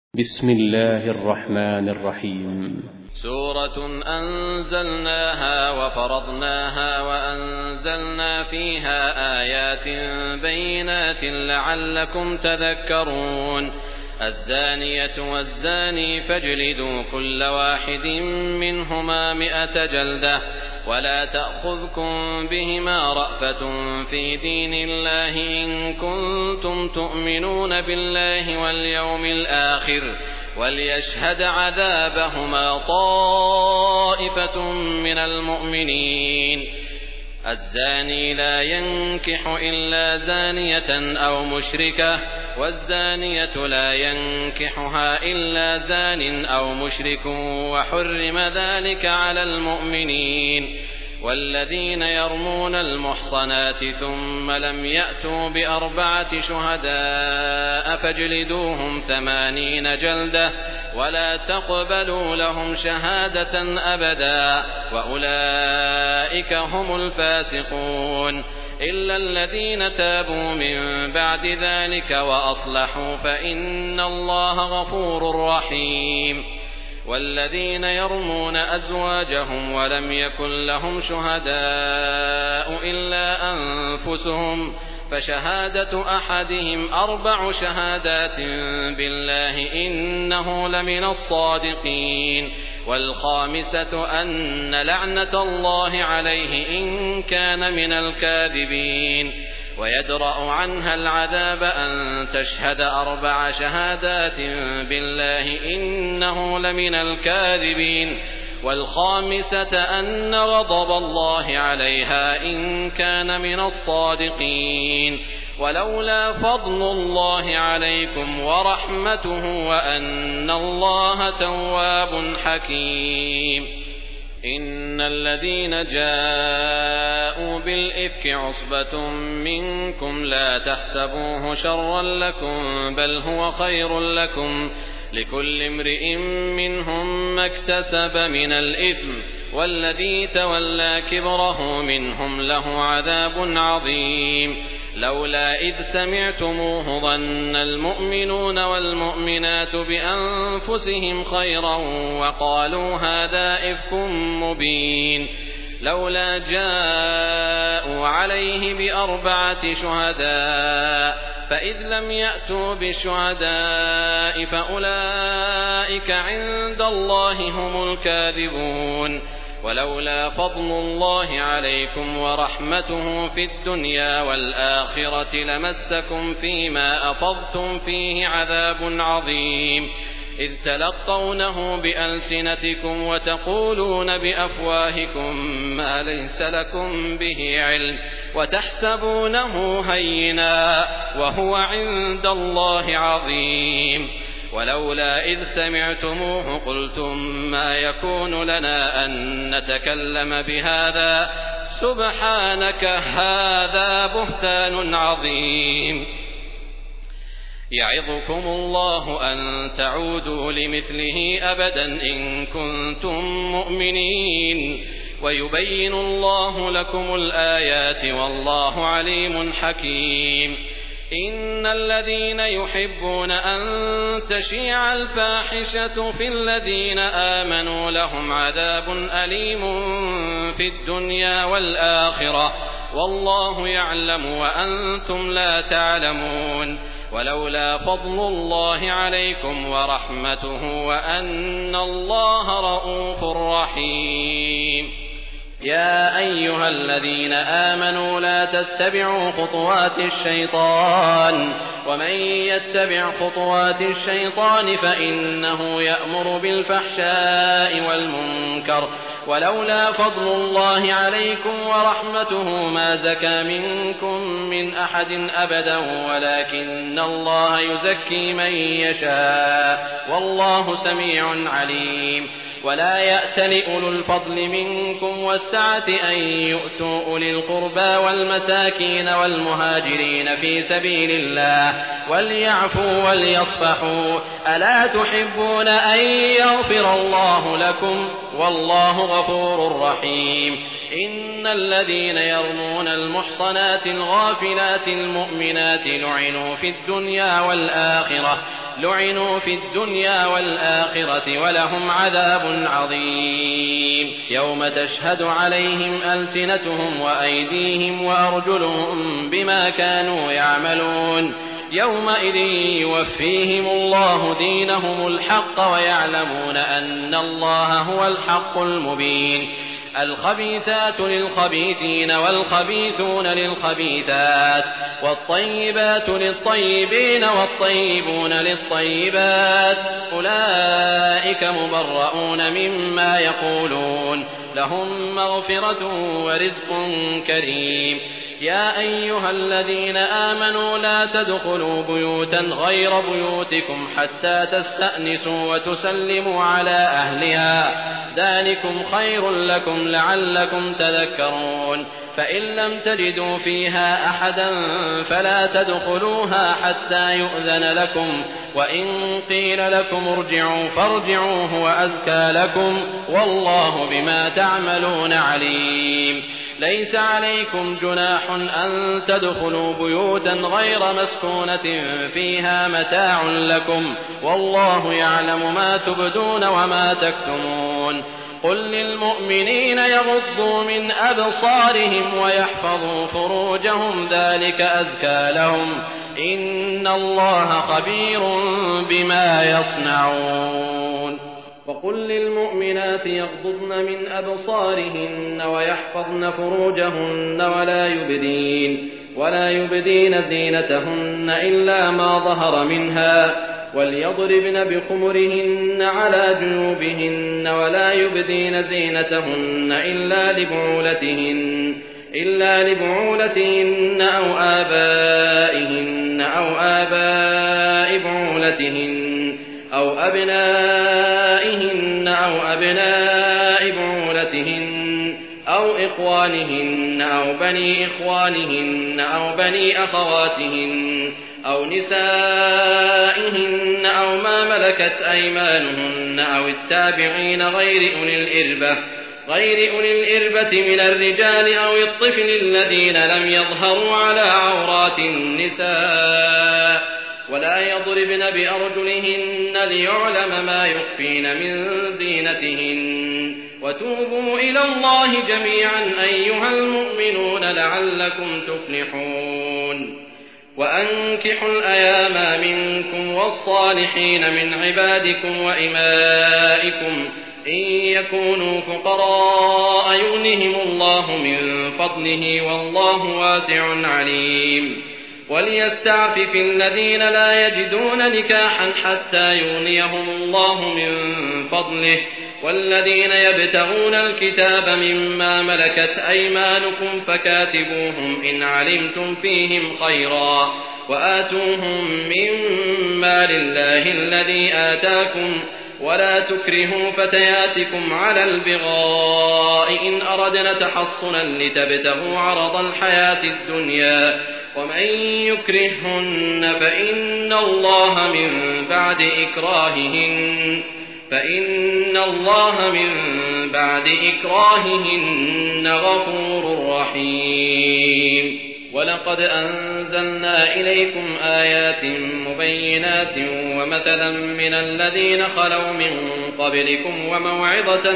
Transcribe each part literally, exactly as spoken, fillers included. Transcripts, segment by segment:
بسم الله الرحمن الرحيم. سورة أنزلناها وفرضناها وأنزلنا فيها آيات بينات لعلكم تذكرون. الزانية والزاني فاجلدوا كل واحد منهما مئة جلدة ولا تأخذكم بهما رأفة في دين الله إن كنتم تؤمنون بالله واليوم الآخر وليشهد عذابهما طائفة من المؤمنين. الزاني لا ينكح إلا زانية أو مشركة والزانية لا ينكحها إلا زان أو مشرك وحرم ذلك على المؤمنين. والذين يرمون المحصنات ثم لم يأتوا بأربعة شهداء فاجلدوهم ثمانين جلدة ولا تقبلوا لهم شهادة أبدا وأولئك هم الفاسقون إلا الذين تابوا من بعد ذلك وأصلحوا فإن الله غفور رحيم. والذين يرمون أزواجهم ولم يكن لهم شهداء إلا أنفسهم فشهادة أحدهم أربع شهادات بالله إنه لمن الصادقين. والخامسة أن لعنة الله عليه إن كان من الكاذبين. ويدرأ عنها العذاب أن تشهد أربع شهادات بالله إنه لمن الكاذبين. والخامسة أن غضب الله عليها إن كان من الصادقين. ولولا فضل الله عليكم ورحمته وأن الله تواب حكيم. إن الذين جاءوا بالإفك عصبة منكم لا تحسبوه شرا لكم بل هو خير لكم لكل امرئ منهم ما اكتسب من الإثم والذي تولى كبره منهم له عذاب عظيم. لولا إذ سمعتموه ظن المؤمنون والمؤمنات بأنفسهم خيرا وقالوا هذا إفك مبين. لولا جاءوا عليه بأربعة شهداء فإذ لم يأتوا بالشهداء فأولئك عند الله هم الكاذبون. ولولا فضل الله عليكم ورحمته في الدنيا والآخرة لمسكم فيما أفضتم فيه عذاب عظيم إذ تلقونه بألسنتكم وتقولون بأفواهكم ما ليس لكم به علم وتحسبونه هينا وهو عند الله عظيم. ولولا إذ سمعتموه قلتم ما يكون لنا أن نتكلم بهذا سبحانك هذا بهتان عظيم. يعظكم الله أن تعودوا لمثله أبدا إن كنتم مؤمنين ويبين الله لكم الآيات والله عليم حكيم. إن الذين يحبون أن تشيع الفاحشة في الذين آمنوا لهم عذاب أليم في الدنيا والآخرة والله يعلم وأنتم لا تعلمون. ولولا فضل الله عليكم ورحمته وأن الله رءوف رحيم. يا أيها الذين آمنوا لا تتبعوا خطوات الشيطان ومن يتبع خطوات الشيطان فإنه يأمر بالفحشاء والمنكر ولولا فضل الله عليكم ورحمته ما زكى منكم من أحد أبدا ولكن الله يزكي من يشاء والله سميع عليم. ولا يأتل أولو الفضل منكم والسعة أن يؤتوا أولي القربى والمساكين والمهاجرين في سبيل الله وليعفوا وليصفحوا ألا تحبون أن يغفر الله لكم والله غفور رحيم. إن الذين يرمون المحصنات الغافلات المؤمنات لعنوا في الدنيا والآخرة لعنوا في الدنيا والآخرة ولهم عذاب عظيم يوم تشهد عليهم ألسنتهم وأيديهم وأرجلهم بما كانوا يعملون يومئذ يوفيهم الله دينهم الحق ويعلمون أن الله هو الحق المبين الخبيثات للخبيثين والخبيثون للخبيثات والطيبات للطيبين والطيبون للطيبات أولئك مبرؤون مما يقولون لهم مغفرة ورزق كريم يا أيها الذين آمنوا لا تدخلوا بيوتا غير بيوتكم حتى تستأنسوا وتسلموا على أهلها ذلكم خير لكم لعلكم تذكرون فإن لم تجدوا فيها أحدا فلا تدخلوها حتى يؤذن لكم وإن قيل لكم ارجعوا فارجعوا هو أزكى لكم والله بما تعملون عليم ليس عليكم جناح أن تدخلوا بيوتا غير مسكونة فيها متاع لكم والله يعلم ما تبدون وما تكتمون قل للمؤمنين يغضوا من أبصارهم ويحفظوا فروجهم ذلك أزكى لهم إن الله خبير بما يصنعون وقل للمؤمنات يغضضن من أبصارهن ويحفظن فروجهن ولا يبدين ولا يبدين زينتهن إلا ما ظهر منها وليضربن بخمرهن على جيوبهن ولا يبدين زينتهن إلا لبعولتهن إلا لبعولتهن أو آبائهن أو آباء بعولتهن أو أبنائهن أو أبناء بعولتهن أو إخوانهن أو بني إخوانهن أو بني أخواتهن أو نسائهن أو ما ملكت أيمانهن أو التابعين غير أولي الإربة غير أولي الإربة من الرجال أو الطفل الذين لم يظهروا على عورات النساء ولا يضربن بأرجلهن ليعلم ما يخفين من زينتهن وتوبوا إلى الله جميعا أيها المؤمنون لعلكم تفلحون وأنكحوا الأيام منكم والصالحين من عبادكم وإمائكم إن يكونوا فقراء يغنهم الله من فضله والله واسع عليم وليستعفف الذين لا يجدون نكاحا حتى يغنيهم الله من فضله والذين يبتغون الكتاب مما ملكت أيمانكم فكاتبوهم إن علمتم فيهم خيرا وآتوهم مما لله الذي آتاكم ولا تكرهوا فتياتكم على البغاء إن أردنا تحصنا لتبتغوا عرض الحياة الدنيا ومن يكرههن فإن الله من بعد إكراههن فإن الله من بعد إكراههن غفور رحيم ولقد أنزلنا إليكم آيات مبينات ومثلا من الذين خلوا من قبلكم وموعظة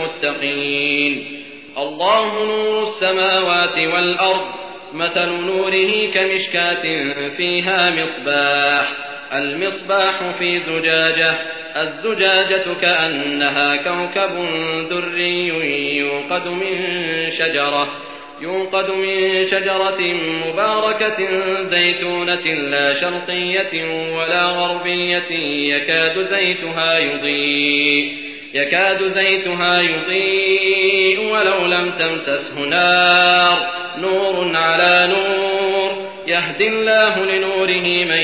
للمتقين الله نور السماوات والأرض مثل نوره كمشكاة فيها مصباح المصباح في زجاجة الزجاجة كأنها كوكب دري يوقد من شجرة يوقد من شجرة مباركة زيتونة لا شرقية ولا غربية يكاد زيتها يضيء يكاد زيتها يضيء ولو لم تمسسه نار نور على نور يهدي الله لنوره من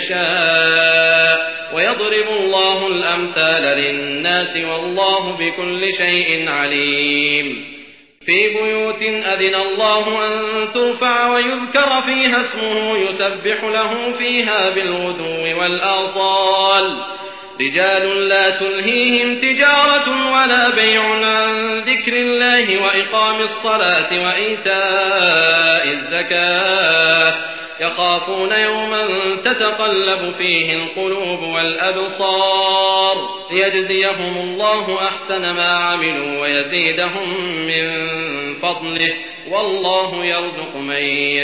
يشاء ويضرب الله الأمثال للناس والله بكل شيء عليم في بيوت أذن الله أن ترفع ويذكر فيها اسمه يسبح له فيها بالغدو والآصال رجال لا تلهيهم تجارة ولا بيع عن ذكر الله وإقام الصلاة وإيتاء الزكاة يخافون يوما تتقلب فيه القلوب والأبصار ليجزيهم الله أحسن ما عملوا ويزيدهم من فضله والله يرزق من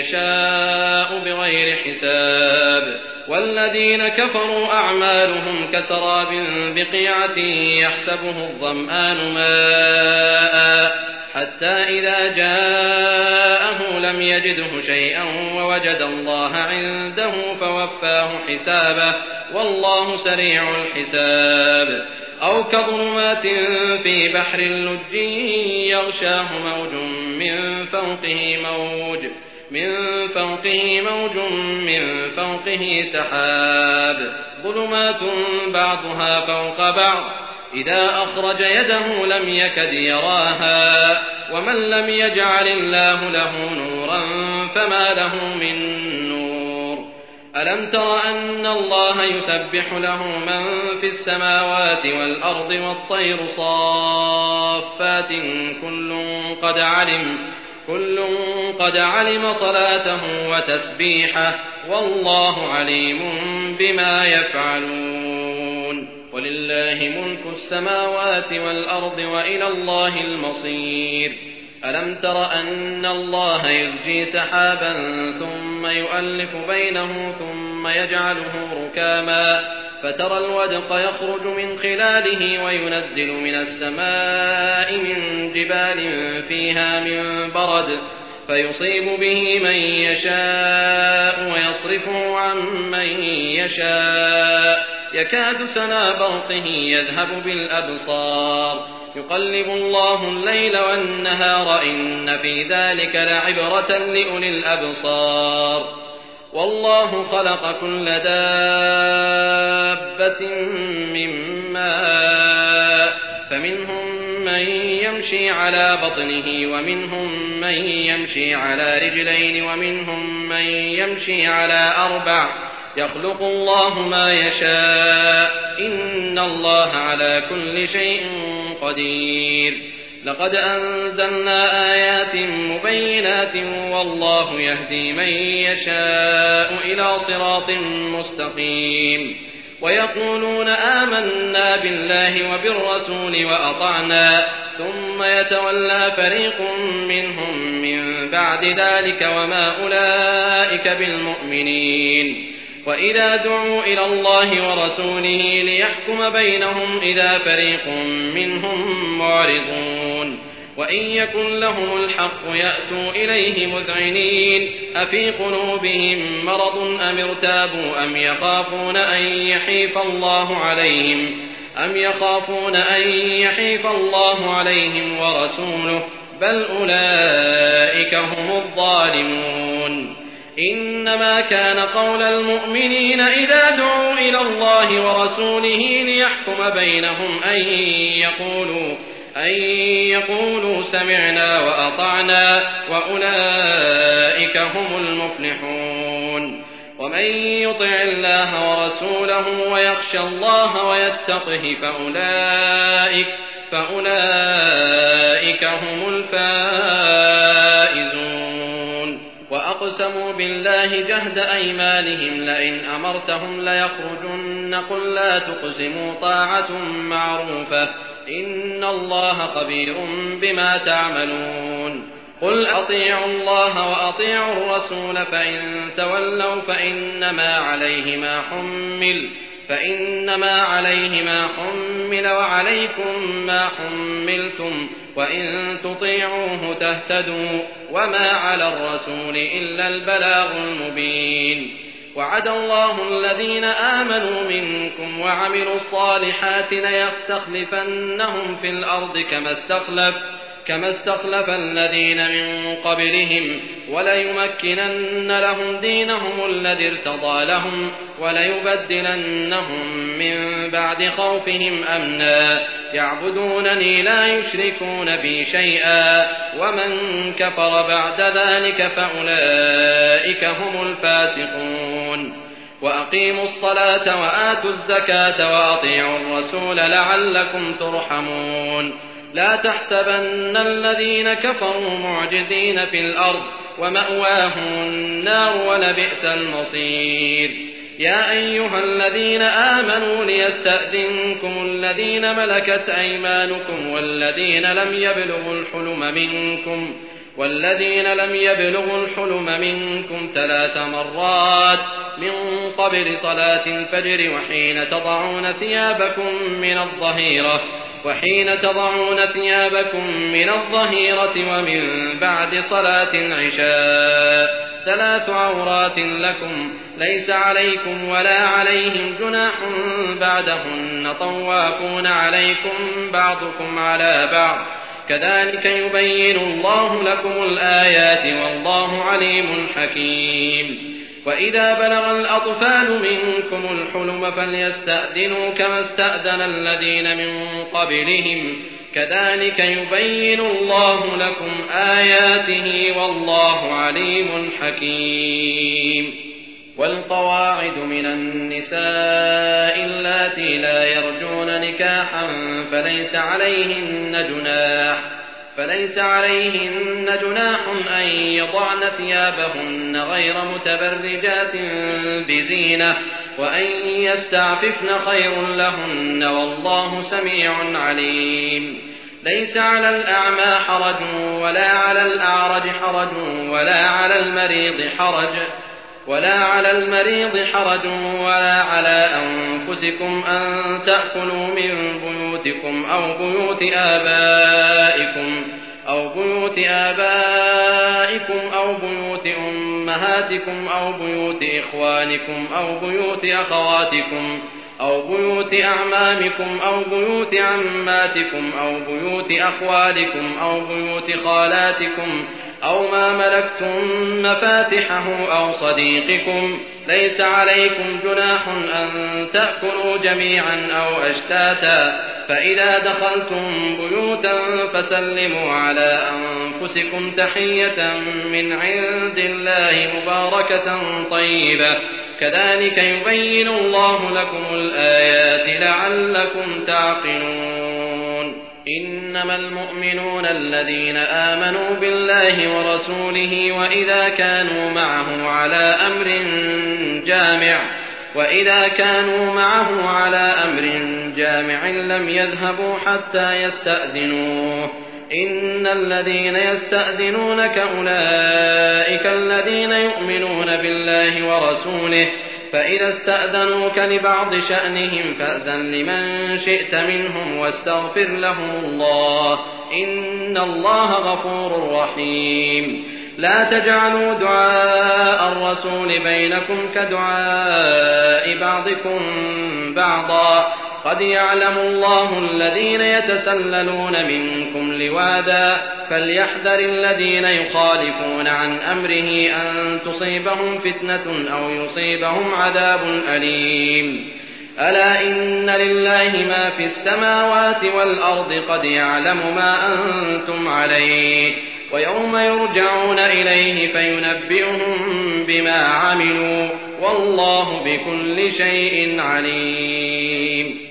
يشاء بغير حساب. والذين كفروا أعمالهم كسراب بقيعة يحسبه الظمآن ماء حتى إذا جاءه لم يجده شيئا ووجد الله عنده فوفاه حسابه والله سريع الحساب. أو كظلمات في بحر لج يغشاه موج من فوقه موج من فوقه موج من فوقه سحاب ظلمات بعضها فوق بعض إذا أخرج يده لم يكد يراها ومن لم يجعل الله له نورا فما له من نور. ألم تر أن الله يسبح له من في السماوات والأرض والطير صافات كل قد علم كل قد علم صلاته وتسبيحه والله عليم بما يفعلون. ولله ملك السماوات والأرض وإلى الله المصير. ألم تر أن الله يزجي سحابا ثم يؤلف بينه ثم يجعله ركاما فترى الودق يخرج من خلاله وينزل من السماء من جبال فيها من برد فيصيب به من يشاء ويصرفه عن من يشاء يكاد سنا برقه يذهب بالأبصار يقلب الله الليل والنهار إن في ذلك لعبرة لأولي الأبصار. والله خلق كل دابة من ماء فمنهم من يمشي على بطنه ومنهم من يمشي على رجلين ومنهم من يمشي على أربع يخلق الله ما يشاء إن الله على كل شيء قدير. لقد أنزلنا آيات مبينات والله يهدي من يشاء إلى صراط مستقيم. ويقولون آمنا بالله وبالرسول وأطعنا ثم يتولى فريق منهم من بعد ذلك وما أولئك بالمؤمنين. وإذا دعوا إلى الله ورسوله ليحكم بينهم إذا فريق منهم معرضون. وإن يكن لهم الحق يأتوا إليه مذعنين أفي قلوبهم مرض أم ارتابوا أم يخافون أن يحيف الله عليهم أم يخافون أن يحيف الله عليهم ورسوله بل أولئك هم الظالمون. إنما كان قول المؤمنين إذا دعوا إلى الله ورسوله ليحكم بينهم أن يقولوا أن يقولوا سمعنا وأطعنا وأولئك هم المفلحون. ومن يطع الله ورسوله ويخشى الله ويتقه فأولئك فأولئك هم الفائزون. وأقسموا بالله جهد أيمانهم لئن أمرتهم ليخرجن قل لا تقسموا طاعة معروفة إن الله خبير بما تعملون. قل أطيعوا الله وأطيعوا الرسول فإن تولوا فإنما عليه ما حمل فإنما عليه ما حمل وعليكم ما حملتم وإن تطيعوه تهتدوا وما على الرسول إلا البلاغ المبين. وعد الله الذين آمنوا منكم وعملوا الصالحات ليستخلفنهم في الأرض كما استخلف كما استخلف الذين من قبلهم وليمكنن لهم دينهم الذي ارتضى لهم وليبدلنهم من بعد خوفهم أمنا يعبدونني لا يشركون بي شيئا ومن كفر بعد ذلك فأولئك هم الفاسقون. وأقيموا الصلاة وآتوا الزكاة وأطيعوا الرسول لعلكم ترحمون لا تحسبن الذين كفروا معجزين في الأرض ومأواهم النار ولبئس المصير يا أيها الذين آمنوا ليستأذنكم الذين ملكت أيمانكم والذين لم يبلغوا الحلم منكم والذين لم يبلغوا الحلم منكم ثلاث مرات من قبل صلاة الفجر وحين تضعون ثيابكم من الظهيرة وحين تضعون ثيابكم من الظهيرة ومن بعد صلاة العشاء ثلاث عورات لكم ليس عليكم ولا عليهم جناح بعدهن طوافون عليكم بعضكم على بعض كذلك يبين الله لكم الآيات والله عليم حكيم وإذا بلغ الأطفال منكم الحلم فليستأذنوا كما استأذن الذين من قبلهم كذلك يبين الله لكم آياته والله عليم حكيم والقواعد من النساء اللاتي لا يرجون نكاحا فليس عليهن جناح فليس عليهن جناح أن يضعن ثيابهن غير متبرجات بزينة وأن يستعففن خير لهن والله سميع عليم ليس على الأعمى حرج ولا على الأعرج حرج ولا على المريض حرج ولا على المريض حرج ولا على أنفسكم أن تأكلوا من بيوتكم أو بيوت آبائكم أو بيوت آبائكم أو بيوت أمهاتكم أو بيوت إخوانكم أو بيوت أخواتكم أو بيوت أعمامكم أو بيوت عماتكم أو بيوت أخوالكم أو بيوت خالاتكم أو ما ملكتم مفاتحه أو صديقكم ليس عليكم جناح أن تأكلوا جميعا أو أشتاتا فإذا دخلتم بيوتا فسلموا على أنفسكم تحية من عند الله مباركة طيبة كذلك يبين الله لكم الآيات لعلكم تعقلون إنما المؤمنون الذين آمنوا بالله ورسوله وإذا كانوا معه على أمر جامع وإذا كانوا معه على أمر جامع لم يذهبوا حتى يستأذنوه إن الذين يستأذنونك أولئك الذين يؤمنون بالله ورسوله فإذا استأذنوك لبعض شأنهم فأذن لمن شئت منهم واستغفر لهم الله إن الله غفور رحيم لا تجعلوا دعاء الرسول بينكم كدعاء بعضكم بعضا قد يعلم الله الذين يتسللون منكم لواذا فليحذر الذين يخالفون عن أمره أن تصيبهم فتنة أو يصيبهم عذاب أليم ألا إن لله ما في السماوات والأرض قد يعلم ما أنتم عليه ويوم يرجعون إليه فينبئهم بما عملوا والله بكل شيء عليم